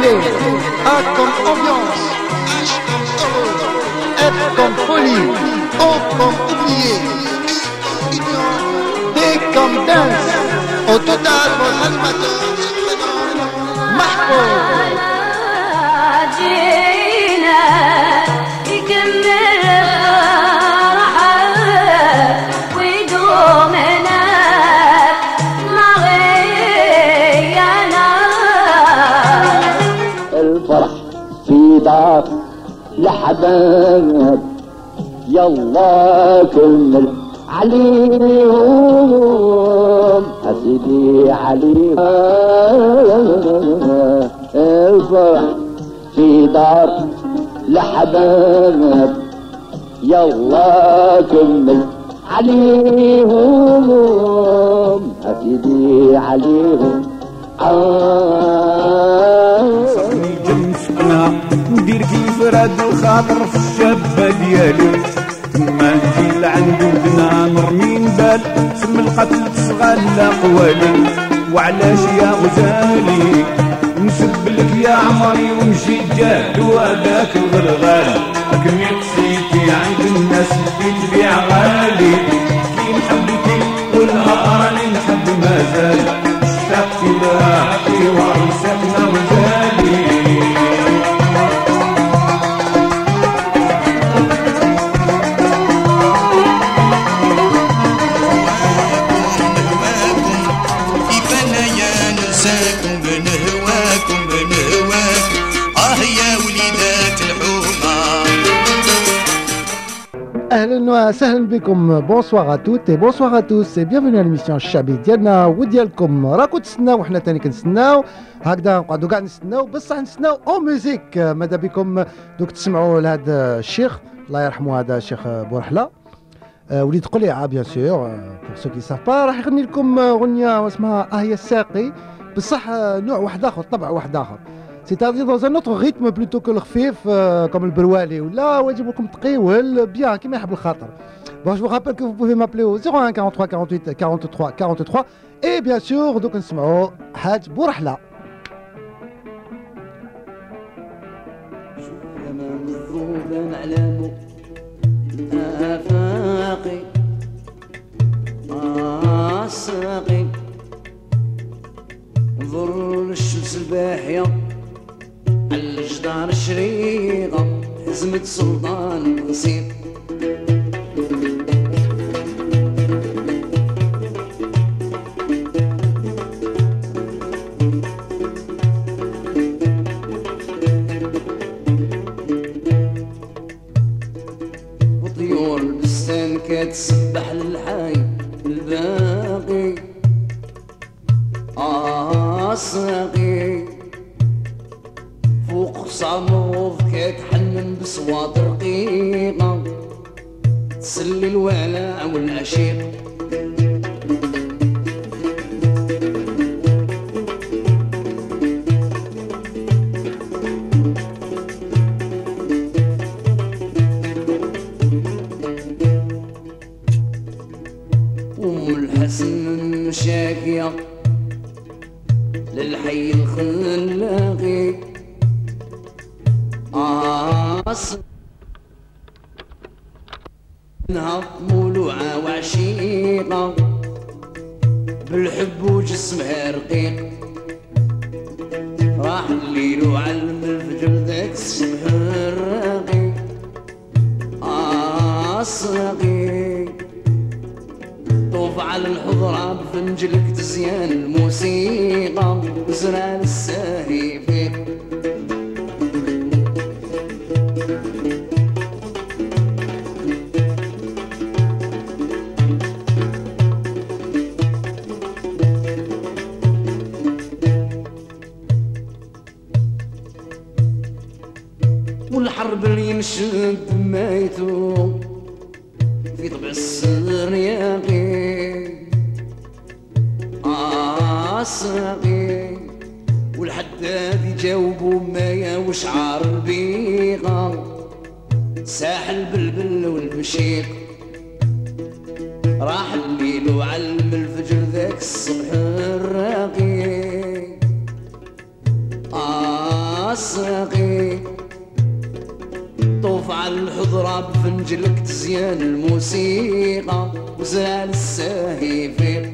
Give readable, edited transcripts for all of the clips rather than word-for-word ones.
chanter. A comme ambiance, H comme heureux, F comme folie, O comme oublier, U comme union, D comme dance. Au total, votre animateur se prénomme Mahfouz. الفرح في دار لحباب يلا كمل عليهم حسيدي عليهم الفرح في دار لحباب يلا كمل عليهم حسيدي عليهم صحني جنسنا ندير كيف راد الخاطر في الشابة ديالي تما نجي لعند ودنا نرمي نبال سم القتل تصغى قوالي وعلاش يا غزالي نسب لك يا عمري ونجي جاد وهذاك الغرغال لكن يقصيتي عند الناس اللي تبيع غالي كي نحبتي قولها راني نحب مازال اشتقت لها في ورثتنا وزالي Ahlan wa sahlan bikum, bonsoir à toutes et bonsoir à tous et bienvenue à l'émission الشعبي ديالنا وديالكم. راكم تسناو وحنا تاني كنتسناو هكذا نقعدوا كاع نستناو بصح نستناو او ميوزيك. ماذا بكم دوك تسمعوا لهذا الشيخ الله يرحمه هذا الشيخ بورحله وليد قليعه بيان سور بور سو كي ساف با راح يغني لكم اغنيه اسمها هي الساقي بصح نوع واحد اخر طبع واحد اخر c'est-à-dire dans un autre rythme plutôt que le khfif comme le berwali ولا واجب لكم تقيول bien كيما يحب الخاطر. Bon, je vous rappelle que vous pouvez m'appeler au 01 43 48 43 43 et bien sûr دوك نسمعوا حاج بورحله. مضروبا على آفاقي الساقي انظر للشمس الباحية على الجدار الشريقة حزمة سلطان قصير وطيور البستان كتسبح للحي الباقي الساقي فوق صاموف كتحنن بصوات رقيقة تسلي الولاع والعشيق أم الحسن شاكية للحي الخلاقي نهض مولوعة وعشيقة بالحب وجسمها رقيق راح الليل وعلم الفجر ذاك الصبح الراقي الساقي طوف على الحضرة بفنجلك تزيان الموسيقى وزرع الساهي فيك والحرب اللي ينشد مايتو في طبع السرياقي الساقي والحداد يجاوبوا مايا وشعار البيغة ساح البلبل والمشيق راح الليل وعلم الفجر ذاك الصبح الراقي ساقي طوف على الحضرة بفنجلك تزيان الموسيقى وزال الساهي فيق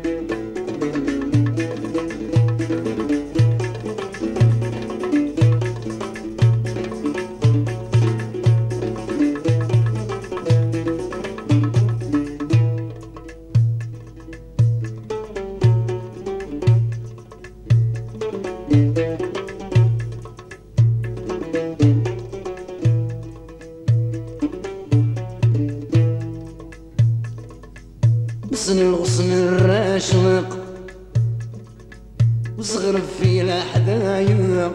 حسن الغصن الراشق وصغر في الحدايق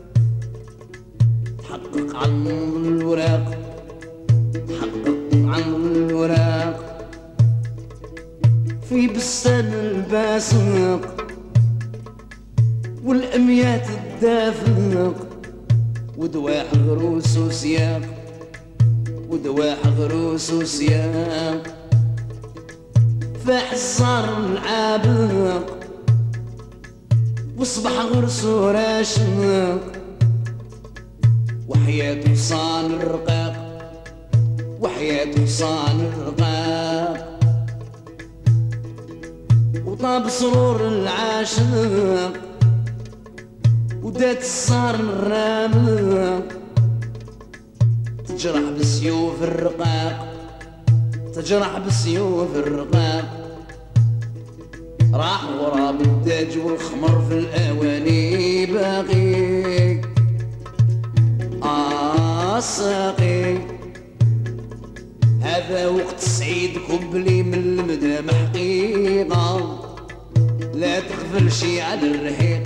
تحقق عن الوراق تحقق عن الوراق في بستان الباسق والأميات الدافق ودواح غروس وسياق ودواح غروس وسياق فاح الصار العابق وصبح غرسو راشق وحياته صان الرقاق وحياته صان الرقاق وطاب سرور العاشق ودات الصار الرامق تجرح بسيوف الرقاق تجرح بسيوف الرقاق راح غراب الداج والخمر في الأواني باقي ساقي هذا وقت سعيد كبلي من المدام حقيقة لا تغفل شي على الرحيق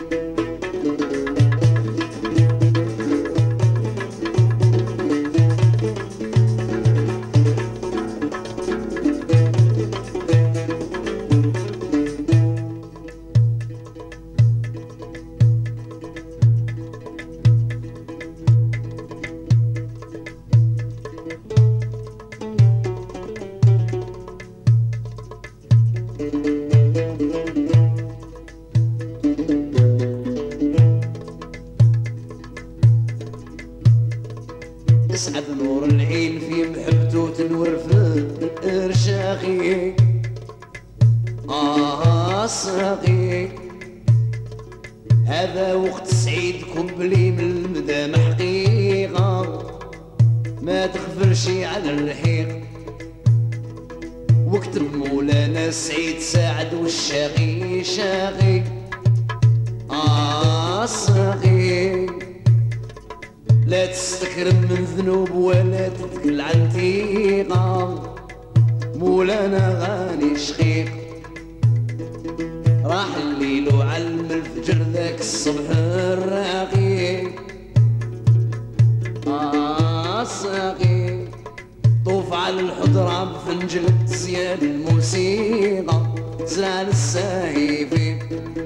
اسعد نور العين في محبته تنور في الارشاخي ساقي هذا وقت سعيد كبلي من المدام حقيقة ما تغفرش على الرحيق واكتب مولانا سعيد ساعد والشاقي شاقي ساقي لا تستكرم من ذنوب ولا تتكل عن ثقة مولانا غاني شقيق راح الليل وعلم الفجر ذاك الصبح الراقي ساقي طوف على الحضرة بفنجل تزيان الموسيقى زال الساهي فيه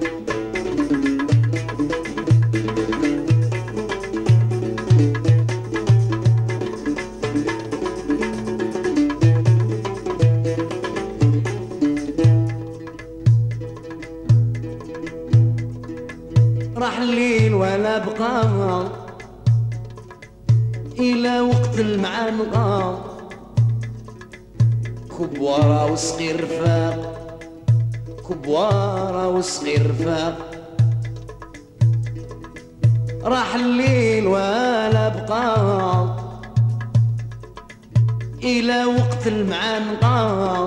راح الليل ولا بقى إلى وقت المعنقة كبوارة وصغير فاق كبوارة وصغير فاق راح الليل ولا بقى إلى وقت المعنقة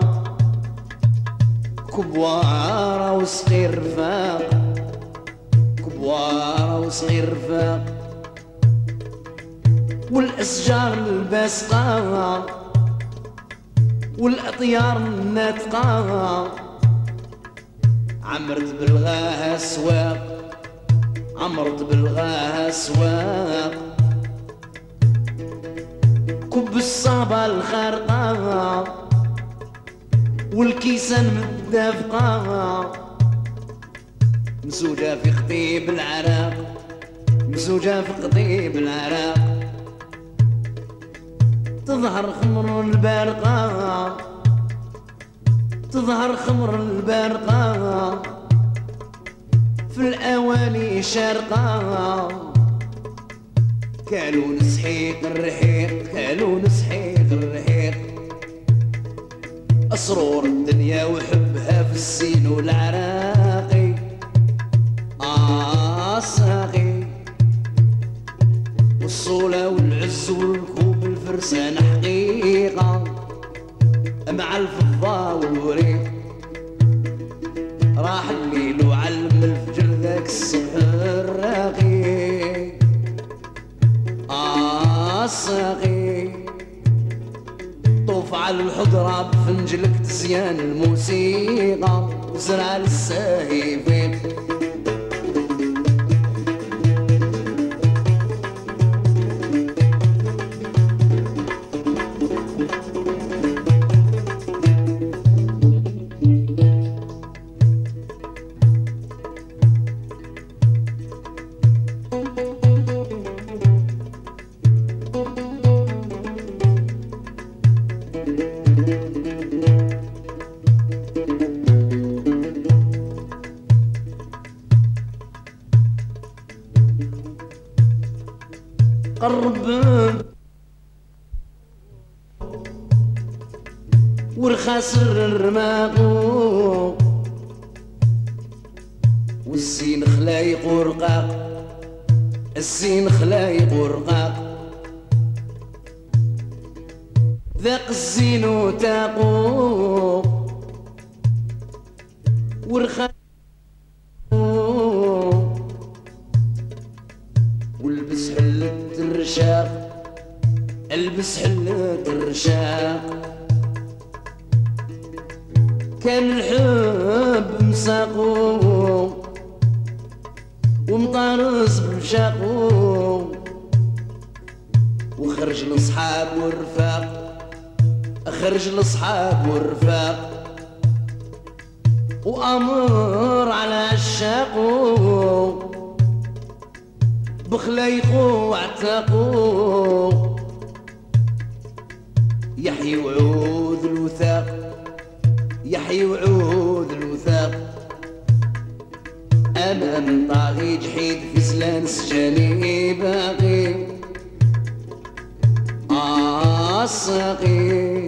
كبوارة وصغير فاق كبوارة وصغير فاق والأشجار الباسقة والأطيار الناتقة عمرت بالغاها سواق عمرت بالغاها سواق كب الصابة الخارقة والكيسان متدافقة مزوجة في خطيب العراق مزوجة في خطيب العراق تظهر خمر البارقة تظهر خمر البارقة في الأواني شارقة كانوا نسحيق الرحيق كانوا نسحيق الرحيق أسرور الدنيا وحبها في السين والعراقي الساقي والصولة والعز والكوب الفرسان حقيقة مع الفضة والوريق راح الليل وعلم الفجر ذاك الصبح الراقي الساقي طوف على الحضرة بفنجلك تزيان الموسيقى وزرع للساهيفين قرب ورخاسر الرماق والزين خلايق ورقاق الزين خلايق ورقاق ذاق الزين وتاقو ورخاسر والبس حلة الرشاق البس حلة الرشاق كان الحب مساقو ومطارز برشاقو وخرج لصحاب والرفاق خرج لصحاب والرفاق وأمر على عشاقو بخلايقو واعتاقو يحيي وعود الوثاق يحيي وعود الوثاق أنا من طاغي جحيد في زلان سجاني باقي الساقي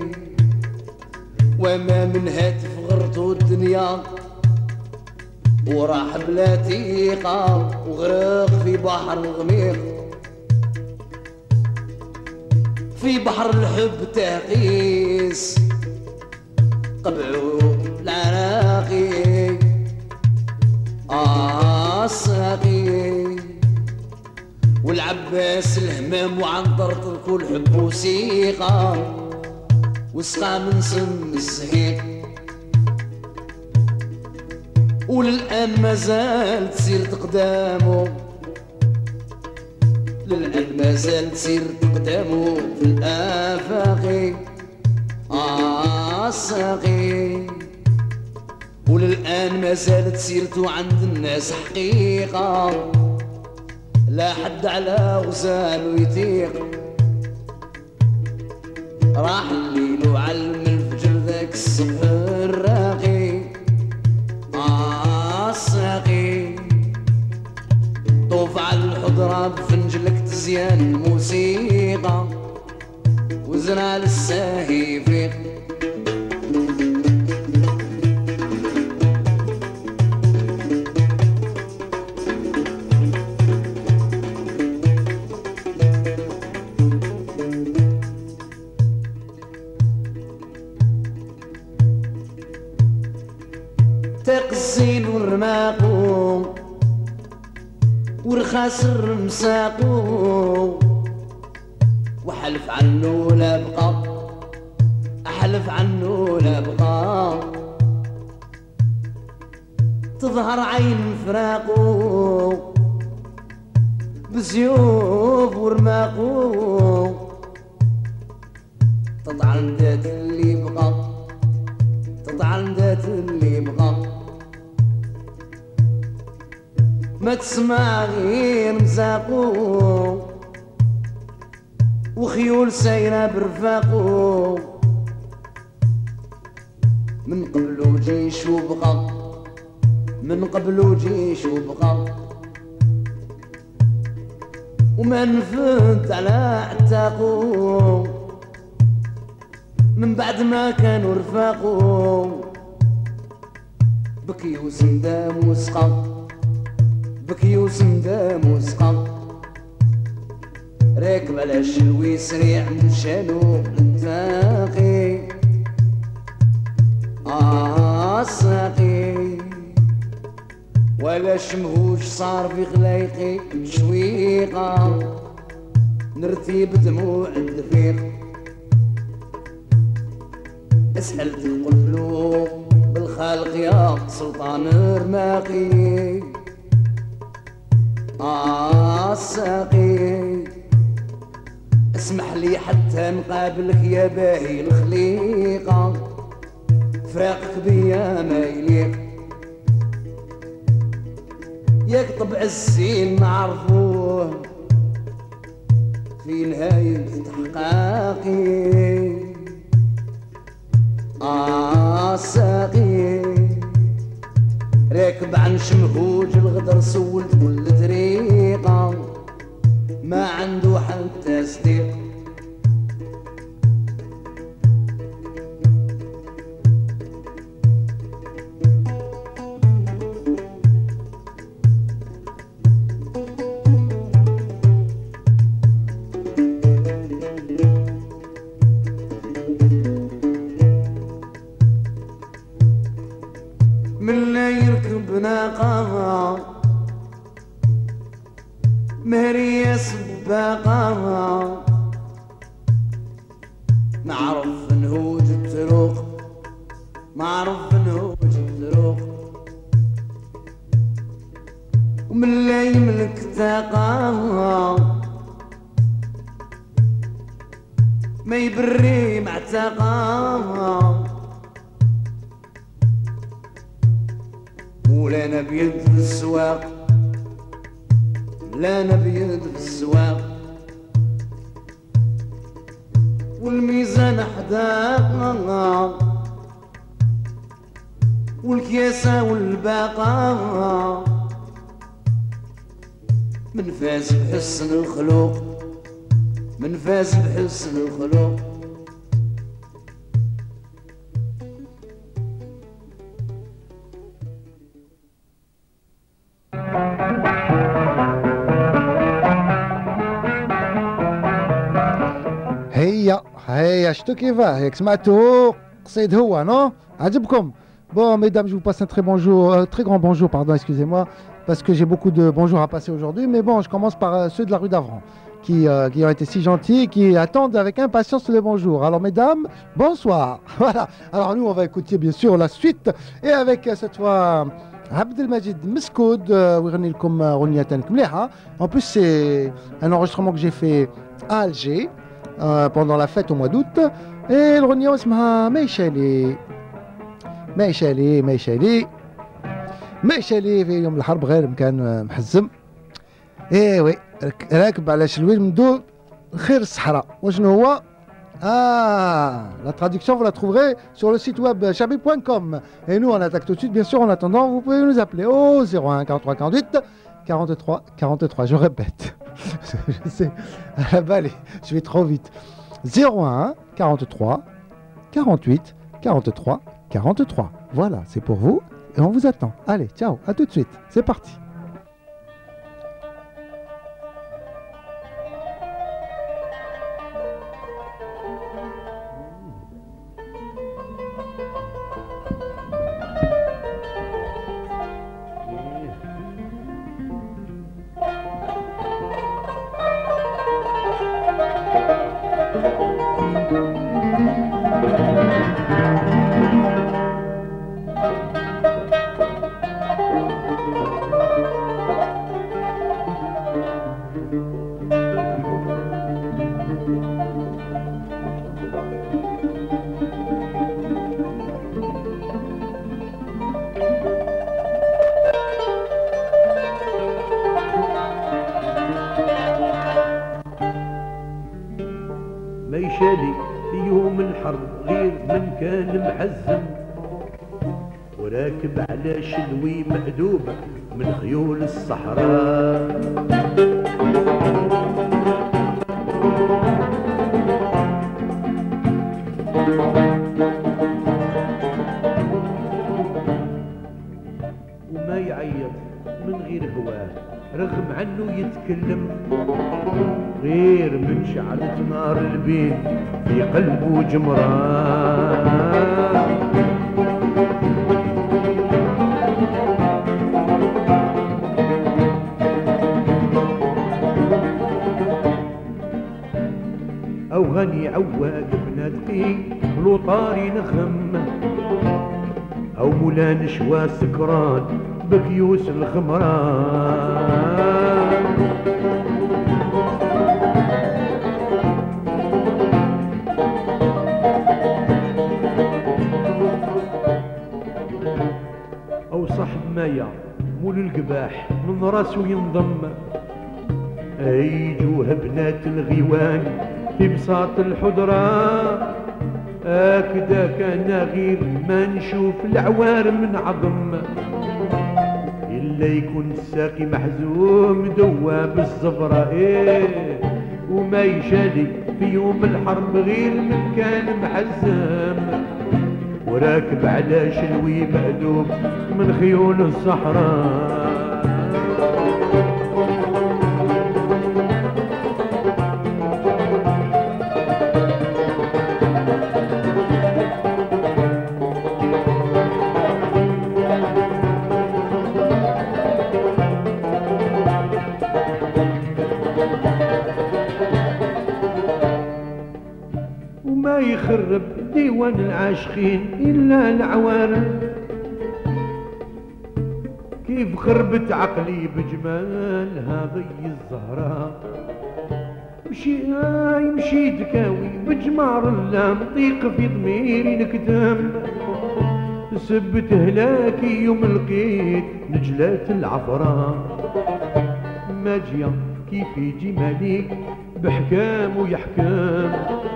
وما من هاتف غرتو الدنيا وراح بلا تيقة وغرق في بحر الغميق في بحر الحب تهقيس قبعو العراقي الساقي والعباس الهمام وعنطر تركوا الحب وسيقة وسقى من سم الزهيق وللآن مازال تسير تقدامه للآن مازال تسير تقدامه في الآفاق الساقي وللآن مازالت سيرته عند الناس حقيقة لا حد على غزاله يطيق راح الليل وعلم الفجر ذاك الصبح الراقي الساقي طوف على الحضرة بفنجلك تزيان الموسيقى وزرع للساهيفيق تقزين والرماقو ورخاسر مساقو وحلف عنه لا بقى أحلف عنه لا بقى تظهر عين فراقو بزيوف ورماقو تطعن ذات اللي بقى تطعن ذات اللي بقى ما تسمع غير مزاقو وخيول سايرة برفاقو من قبلو جيش وبقى من قبلو جيش وبقى وما نفد على عتاقو من بعد ما كانوا رفاقو بكي وسندام وسقا بكي وسندام وسقا راكب على الشلوي سريع مشانو للتاقي الساقي ولا شمهوش صار في خلايقي مشويقة نرتيب دموع الدفيق اسألت القلوب بالخالق يا سلطان رماقي الساقي اسمح لي حتى نقابلك يا باهي الخليقة فراقك بيا ما يليق ياك طبع الزين نعرفوه في نهاية تحقاقي الساقي راكب عن شمهوج الغدر سولت كل طريقة ما عنده حتى صديق من لا يركب ناقة مهرية سباقة نعرف نهوج الطرق نعرف نهوج الطرق ومن لا يملك طاقة ما يبري مع طاقة ولا نبيض في السواق لا نبيض في السواق والميزان حداقة والكياسة والباقة من فاز بحسن الخلق من فاز بحسن الخلق هيا شتو كيفاه هيك سمعتوه قصيد هو نو عجبكم Bon, mesdames, je vous passe un très bonjour, très grand bonjour, pardon, excusez-moi, parce que j'ai beaucoup de bonjours à passer aujourd'hui. Mais bon, je commence par ceux de la rue d'Avran, qui ont été si gentils, qui attendent avec impatience le bonjour. Alors, mesdames, bonsoir. Voilà. Alors, nous, on va écouter bien sûr la suite, et avec cette fois Abdelmajid Meskoud, en plus, c'est un enregistrement que j'ai fait à Alger pendant la fête au mois d'août. Et le Ronia اسمها ميشالي في يوم الحرب غير مكان محزم. وي راكب على شلويل من دور خير الصحراء. وشنو هو la traduction vous la trouverez sur le site web chabib.com. Et nous on attaque tout de suite, bien sûr. En attendant, vous pouvez nous appeler au 01 43 48 43 43. Je répète, je sais, à la balle, je vais trop vite. 01 43 48 43 43. Voilà, c'est pour vous et on vous attend. Allez, ciao, à tout de suite. C'est parti. ميشالي في يوم الحرب غير من كان محزم وراكب على شلوي مأدوبة من خيول الصحراء. من غير هواه رغم عنه يتكلم، غير من شعلة نار البين في قلبه جمران. أو غني عواد بنادقي لو طاري نخم، أو مولا نشوى سكران بكيوس الخمران. أو صاحب مايا مول القباح من راسو ينضم، أيجوه بنات الغيوان في بساط الحضرة، هكذا كان غير ما نشوف العوار من عظم، إلا يكون الساقي محزوم دواب الزبرة وما يشالي في يوم الحرب غير من كان محزم، وراكب على شلوي مأدوب من خيول الصحراء. وما يخرب ديوان العاشقين إلا العوار، كيف خربت عقلي بجمالها ضي الزهراء. مشيت كاوي بجمار اللام ضيق في ضميري نكتم، سبت هلاكي يوم لقيت نجلات العفراء. ماجية كيف يجي مالك بحكام ويحكم،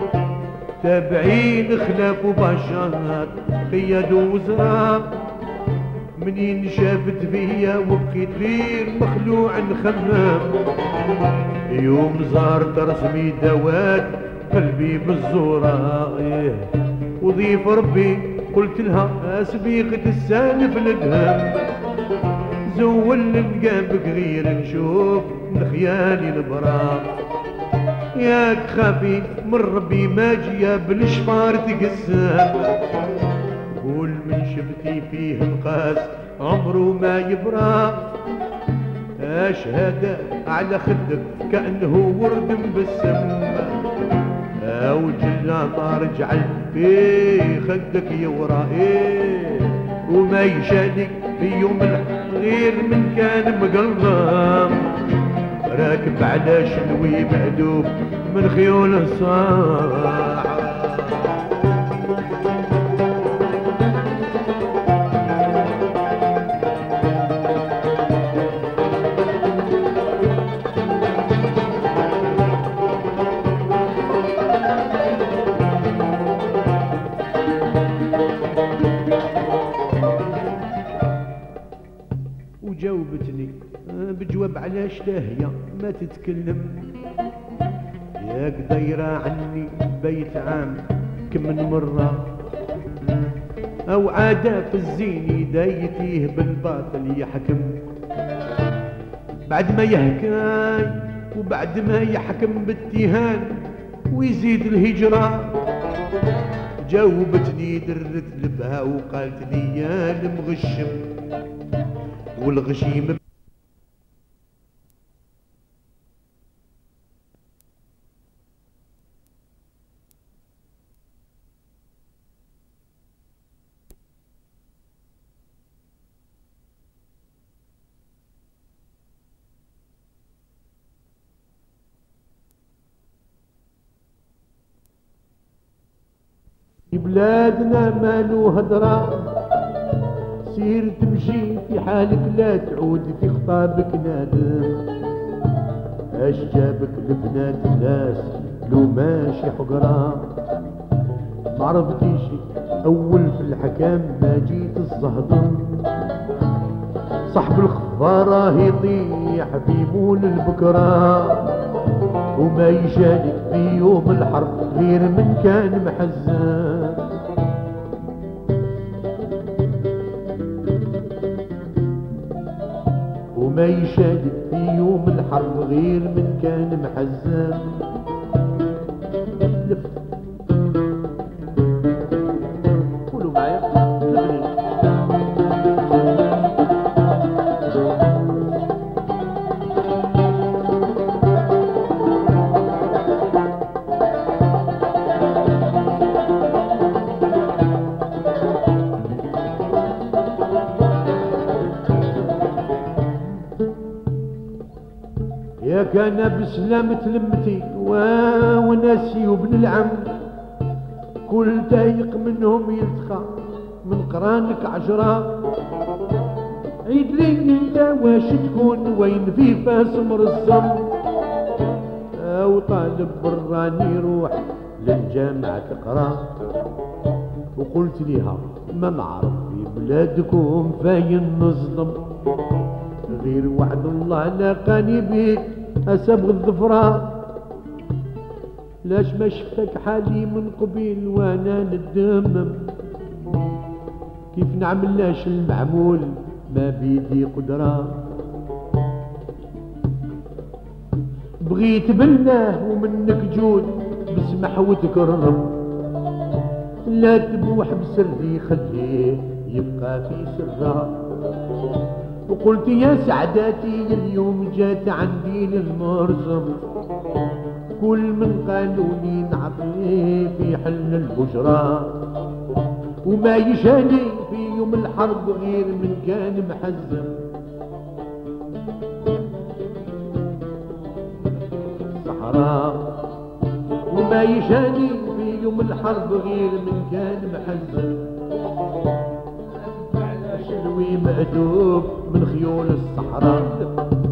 تابعين خلاف وبشر قياد وزراء. منين شافت فيا وبقيت غير مخلوع نخمم، يوم زارت رسمي دوات قلبي بالزورة. وضيف ربي قلت لها سبيقة السالف الدهم، زول نقابك غير نشوف من خيالي البراق. ياك خافي من ربي ما جيا بالشفار تقسم، قول من شفتي فيه القاس عمره ما يبرى. أشهد على خدك كأنه ورد مبسم، أو جلاطة رجعل في خدك يورى وما يشالك في يوم غير من كان مقلم، راكب على شلوي مأدوب من خيول الصاع. وجاوبتني بجواب علاش لاهية ما تتكلم، ياك دايرة عني بيت عام كم من مرة، أو عادة في الزين دايتيه بالباطل يحكم. بعد ما يحكاي وبعد ما يحكم بالتهان ويزيد الهجرة، جاوبتني درت لبها وقالت لي يا المغشم والغشيم. بلادنا مالو هدرة، سير تمشي في حالك لا تعود في خطابك نادم. اش جابك لبنات الناس لو ماشي حقرة، معرفتيش اول في الحكام ما جيت الزهضم. صاحب الخفارة يطيح في مول البكرة، وما يجالك في يوم الحرب غير من كان محزن. وما يشاهد في يوم الحرب غير من كان محزن. قولوا معايا لفني. يا كان بسلامة لمتي وناسي وابن العم كل تايق منهم يلتقى من قرانك عشرة. عيد لي انت واش تكون وين في فاس مرسم او طالب براني يروح للجامعة تقرا. وقلت ليها ما نعرف في بلادكم فاين نظلم غير وعد الله لاقاني بيك أسبغ الظفرة. لاش ما شفتك حالي من قبيل وانا ندمم كيف نعمل لاش المعمول ما بيدي قدرة. بغيت بالله ومنك جود بسمح وتكرم لا تبوح بسري خليه يبقى في سرها. وقلت يا سعداتي اليوم جات عندي للمرسم كل من قالوني نعطيه في حل البشرى. وما يشاني في يوم الحرب غير من كان محزم الصحراء. وما يشاني في يوم الحرب غير من كان محزم شلوي مأدوب من خيول الصحراء.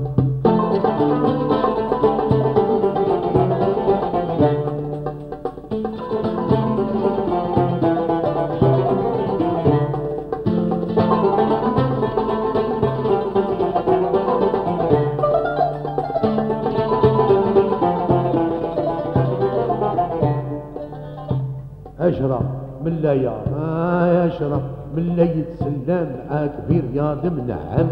أشرب من لا يا أشرب من لا يتسلم كبير يا منعم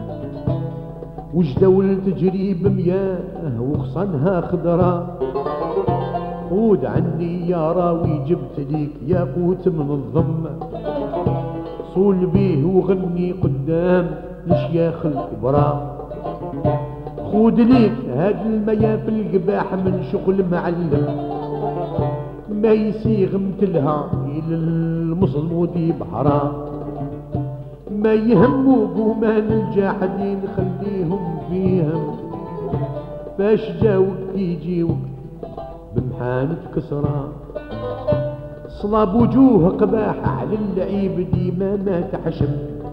وجدول تجري بمياه وخصنها خضرا. خود عني يا راوي جبت ليك يا قوت من الضم صول بيه وغني قدام الشياخ الكبرى. خود ليك هاد المياه في القباح من شغل معلم ما يسيغ متلها إلى المصلمودي بحرا. ما يهموا قومان الجاحدين خليهم فيهم باش جاوك يجيوك بمحانة كسرى. صلاب وجوه قباح على اللعيب ديما ما تحشم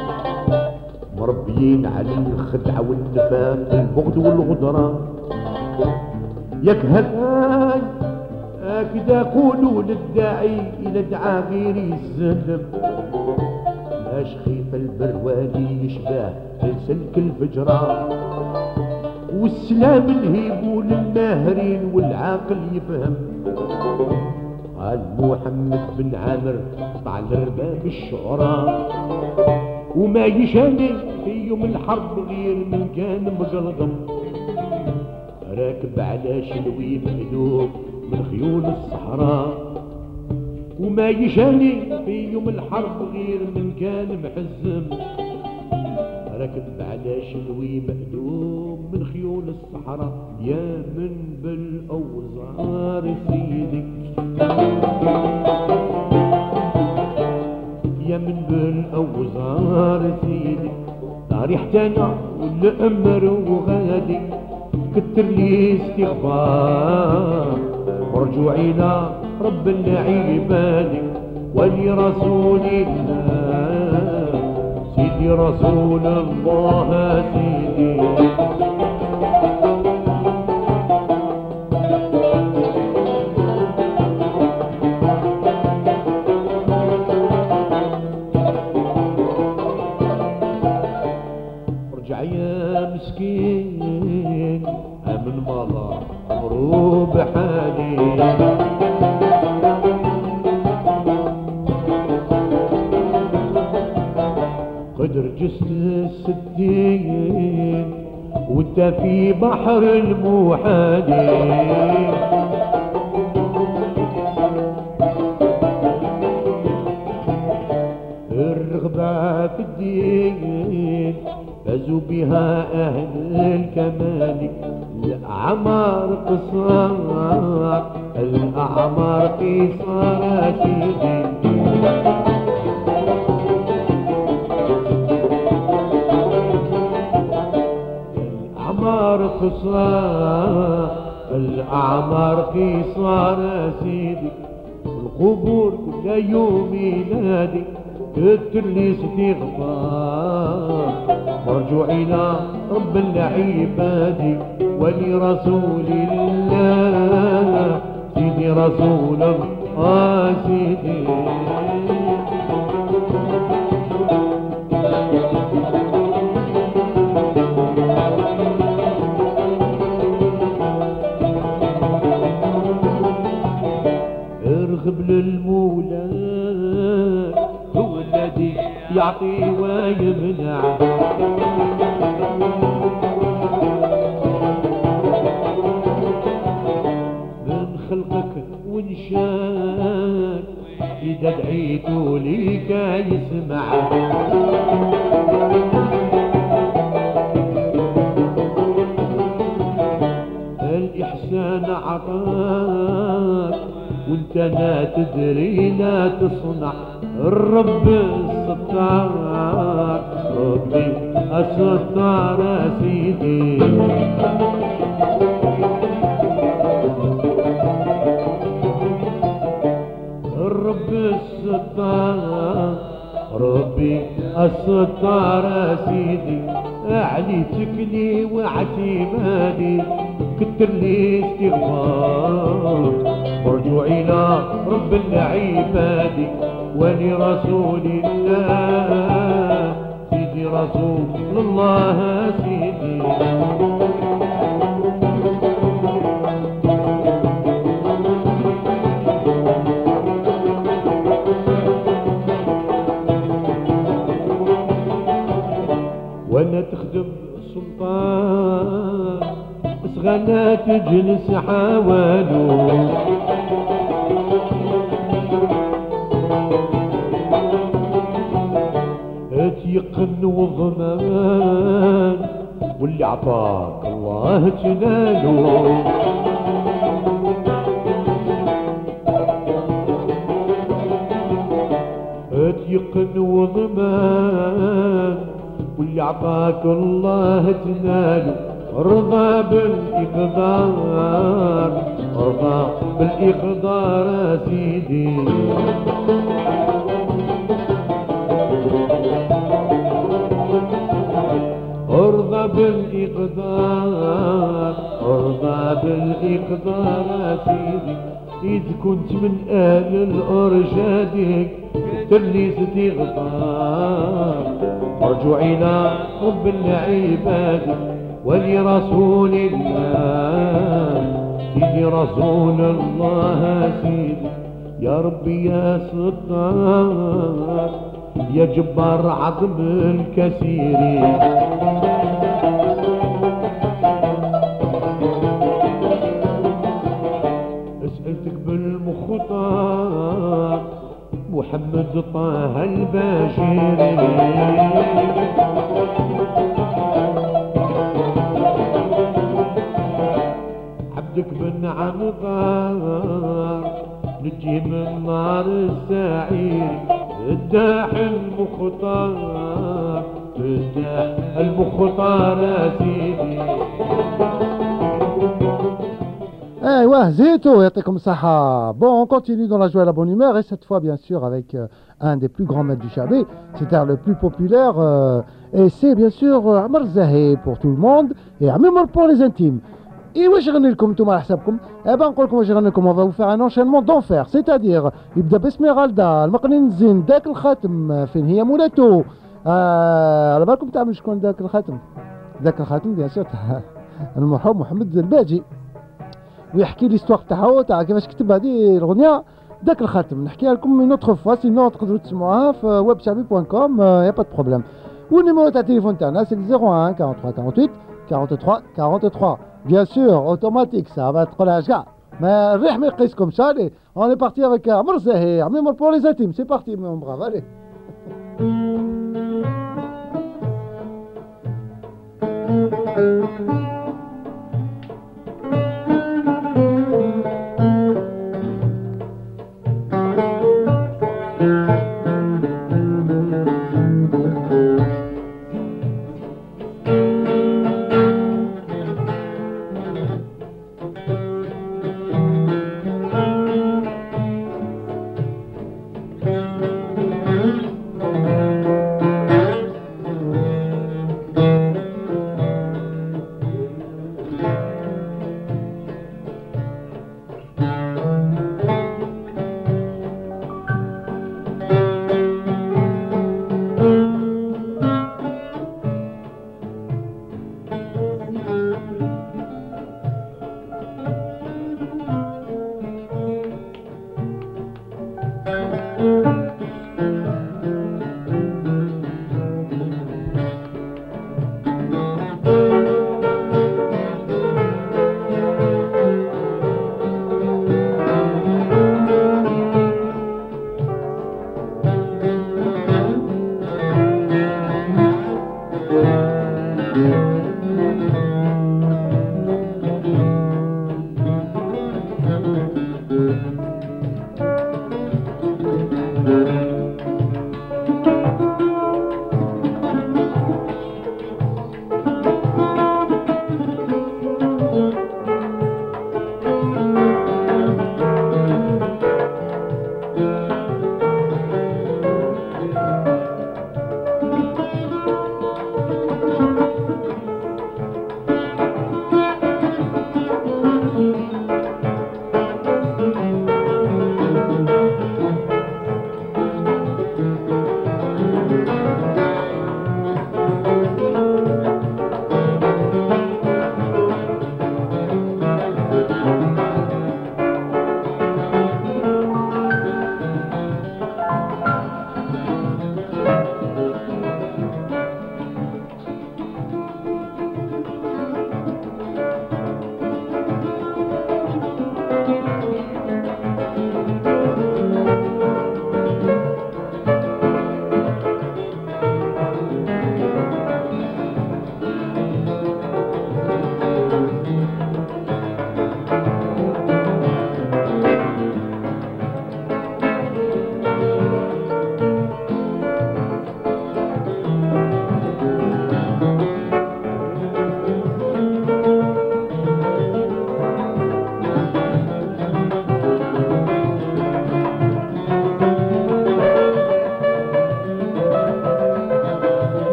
مربيين على الخدعة والنفاق البغض والغدرة. ياك هاي هكذا قولوا للداعي إلى دعا غيري الزلم لاش خيف البروالي يشبه لسلك الفجرة. والسلام نهيبوا للماهرين والعاقل يفهم قال محمد بن عامر طع الرباب الشعراء. وما يشاني في يوم الحرب غير من كان مقلقم راكب على شلوي مألوف من خيول الصحراء. وما يشاني في يوم الحرب غير من كان محزم ركب على شلوي مألوف من خيول الصحراء. يا من بالأوزار سيدي يا من بالأوزار سيدي ريحتنا والأمر وغادي كتر لي استغفار ورجوعي إلى رب العباد ولرسول الله سيدي رسول الله سيدي. ارجع يا مسكين من مضى عمرو بحالي قد درجس الستين وانت في بحر المحالين. الرغبة في الدين فازوا بها أهل الكمال. الأعمار قصار الأعمار قصار سيدي. الأعمار قصار الأعمار قصار سيدي. القبور كل يوم ينادي تترلي استغفار. مرجوع إلى رب العباد ولرسول الله سيدي رسول الله سيدي. ارغب للمولى هو الذي يعطي ويمنع. من خلقك ونشان إذا دعيت ليك يسمع. الإحسان عطاك وانت لا تدري لا تصنع. الرب الستار ربي الستار سيدي. الرب الستار ربي الستار سيدي. عليتك لي واعتمادي كتر لي استغفار. مرجوع إلى رب العباد ولرسول الله سيدي رسول الله سيدي. وانا تخدم السلطان صغنا تجلس حوالو. يقن وضمان واللي عطاك الله تنالو. يقن وضمان واللي عطاك الله تنالو. ارضى بالإقدار ارضى بالإقدار سيدي. ارضى بالإقدار ارضى بالإقدار سيدي. إذ كنت من أهل الأرشادك ترلي استغفار. مرجوع إلى رب العباد ولرسول الله سيدي رسول الله سيدي. يا ربي يا ستار يا جبار عظم الكثير. اسألتك بالمختار محمد طه البشيري. عبدك بن عمطار نجي من نار السعير. الداح المختار الداح المختار سيدي. Ouais, Zéto, يعطيكم الصحة. Bon, on continue dans la joie et la bonne humeur, et cette fois, bien sûr, avec un des plus grands maîtres du Chabé, c'est-à-dire le plus populaire, et c'est bien sûr Amar Zahé pour tout le monde, et Amimor pour les intimes. Et واش غني لكم نتوما على حسابكم؟ نقول لكم واش غني لكم. On va vous faire un enchaînement d'enfer, c'est-à-dire يبدا باسميرالدا المقنين الزين داك الخاتم فين هي مولاتو. على بالكم تعرفوا شكون داك الخاتم؟ داك الخاتم بيان سور تاع المرحوم محمد الباجي، ويحكي ليستواغ تاعو تاع كيفاش كتب هذه الاغنيه داك الخاتم. نحكيها لكم من اوتر فوا، سينو تقدروا تسمعوها في webchabi.com، يا با دو بروبليم. والنيميرو تاع التليفون تاعنا سي 01 43 48 43 43. Bien sûr, automatique, ça va être la joie. Mais الريح ما يقيسكم شالي. On est parti avec عمر زاهي, عمر pour les intimes. C'est parti, mon brave, allez.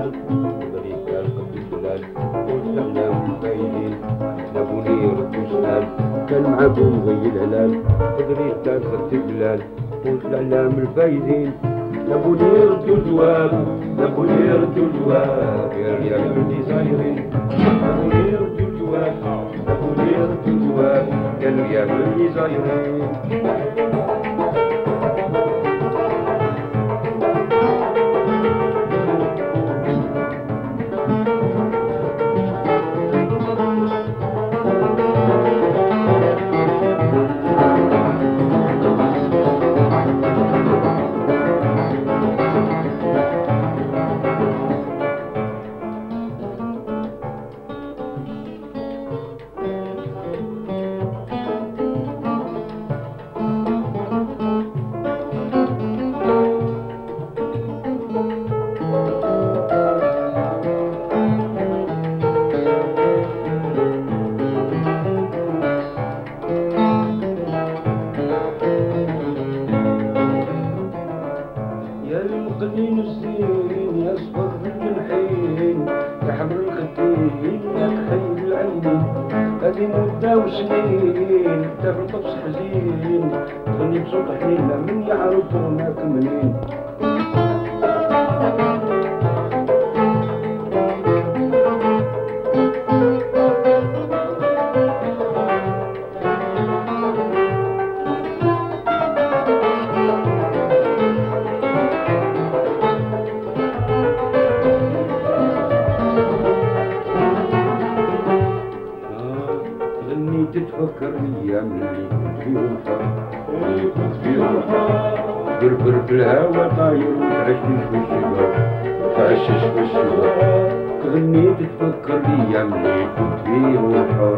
الهلال طريق قد الهلال وسلام الفايدين نبوني رد وسلام كان معاكم زي الهلال طريق قد الهلال وسلام الفايدين نبوني رد الجواب نبوني رد الجواب يا ريال اللي صايرين نبوني رد الجواب نبوني رد الجواب يا ريال اللي صايرين المقنين الزين يا صبر الجنحين يا حمر الخدين يا كحيل العينين هذه مدة وسنين كتاب الطبس حزين تغني بصوت حنين لا من يعرفونك منين تتفكر الايام اللي كنت فيهم حر بربر بالهوا طاير وتعشش في الشجر تعشش في الشجر تغني تتفكر الايام اللي كنت فيهم حر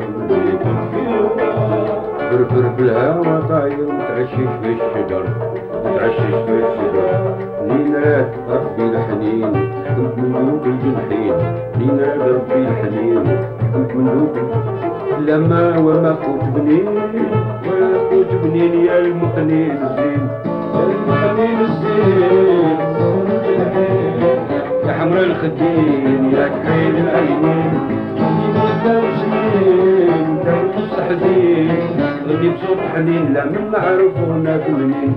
بربر بالهوا طاير وتعشش في الشجر وتعشش في الشجر لين رات ربي الحنين كنت ملوك الجنحين لين رات ربي الحنين كنت ملوك لما وما قوت بنين ولا قوت بنين يا المقنين الزين يا المقنين الزين يا حمر الخدين يا كحيل العينين مدة وسنين داوت حزين غني بصوت حنين لا من معرفونك منين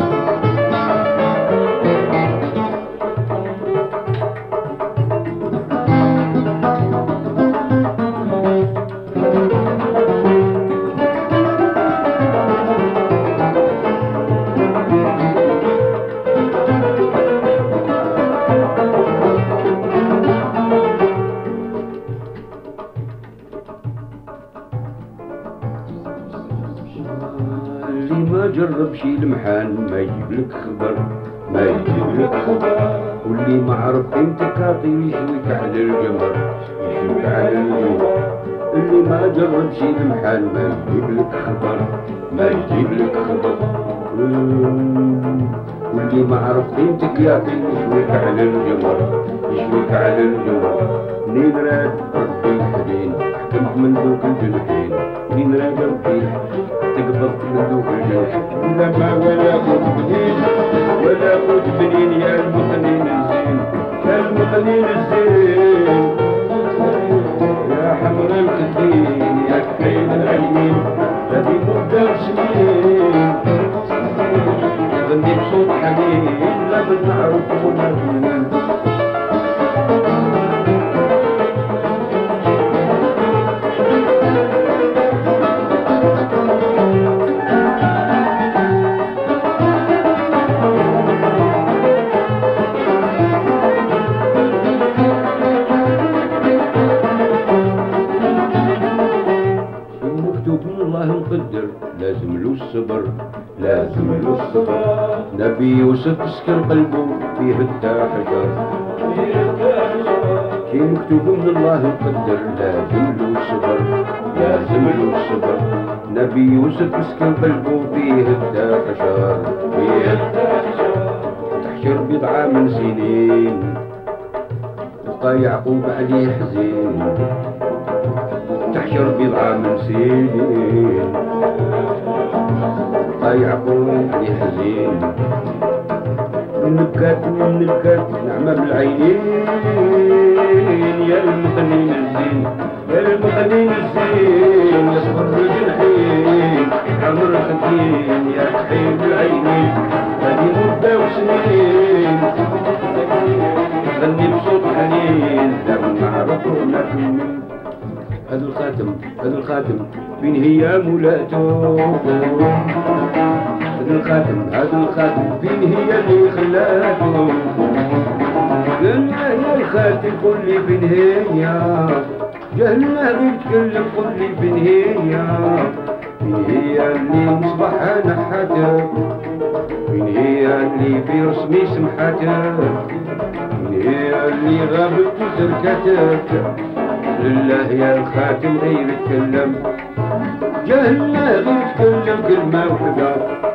ما جرب شي المحان ما يجيب لك خبر ما يجيب لك خبر واللي ما عرف قيمتك عطيه يشويك على الجمر يشويك على الجمر اللي ما جرب شي المحان ما يجيب لك خبر ما يجيب لك خبر واللي ما عرف قيمتك يعطيه يشويك على الجمر يشويك على الجمر منين راد ربي الحنين حكمت من ذوك الجنحين منين راد ربي تقبض من ذوك الجنحين لا ما ولا قوت بنين ولا قوت بنين يا المقنين الزين يا المقنين الزين يا حمر الخدين يا كحيل العينين هذه مدة وسنين غني بصوت حنين لا بنعرف ولا بنين مقدر لازم له الصبر لازم له الصبر نبي يوسف سكر قلبه فيه الدا حجر شي مكتوب من الله مقدر لازم له الصبر لازم له الصبر نبي يوسف سكر قلبه فيه الدا حجر فيه الدا حجر تحشر بضعة من سنين بقى يعقوب عليه حزين تحشر بضعة من سنين بقى يعقوب عليه حزين نبكات نعمة بالعينين يا المغنين الزين يا المغنين الزين يصبر الجنحين عمر الخدين يا تحيل العينين هذه مدة وسنين غني بصوت حنين لو نعرفه نفهم هذا الخاتم فين هي مولاته هذا الخاتم فين هي اللي خلاته قلنا يا الخاتم قل لي فين هي جهلنا بيتكلم قل لي فين هي اللي مصباحها نحاتك فين هي اللي في رسمي سمحاتك فين هي اللي غابت وتركتك لله يا الخاتم غير يتكلم جهلنا غير يتكلم كلمة وحدة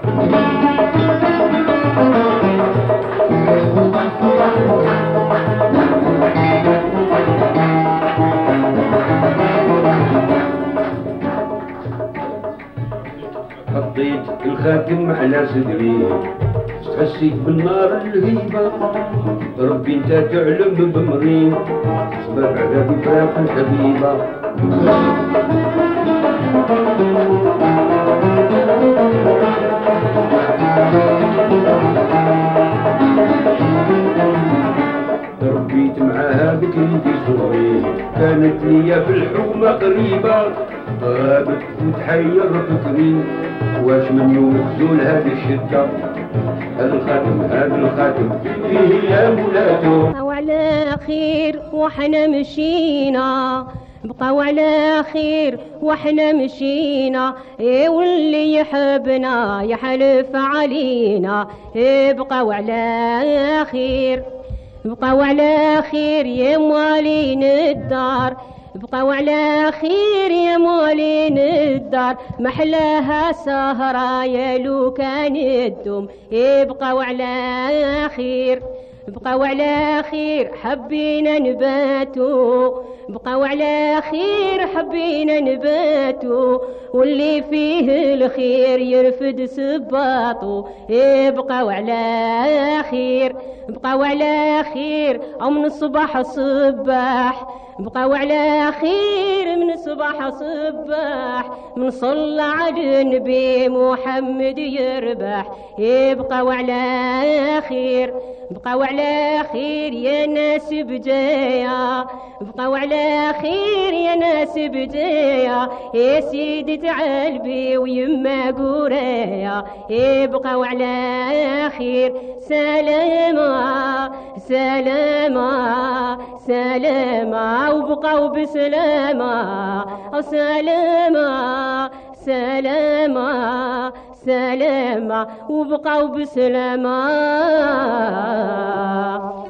حطيت الخاتم على صدري حسيت بالنار الهيبة ربي انت تعلم بمري سبب عذابي فراق الحبيبة ربيت معاها بكري في صغري كانت ليا في الحومة قريبة غابت وتحير فكري واش من يوم تزول هذه الشدة هذا الخاتم فيه يا مولاته وعلى خير وحنا مشينا بقاو على خير وحنا مشينا واللي يحبنا يحلف علينا بقاو على خير يا موالين الدار بقاو على خير يا موالين الدار محلاها سهرة يا لو كان الدم بقاو على خير حبينا نباتو بقاو على خير حبينا نباتو واللي فيه الخير يرفد سباطو بقاو على خير او من الصباح صباح بقاو على خير من صباح صباح من صلى على النبي محمد يربح بقاو على خير يا ناس بجايا بقاو على خير يا ناس بجايا يا سيدي تعالبي ويما قرايا بقاو على خير سلامة وبقاو بسلامة سلامة وبقاو بسلامة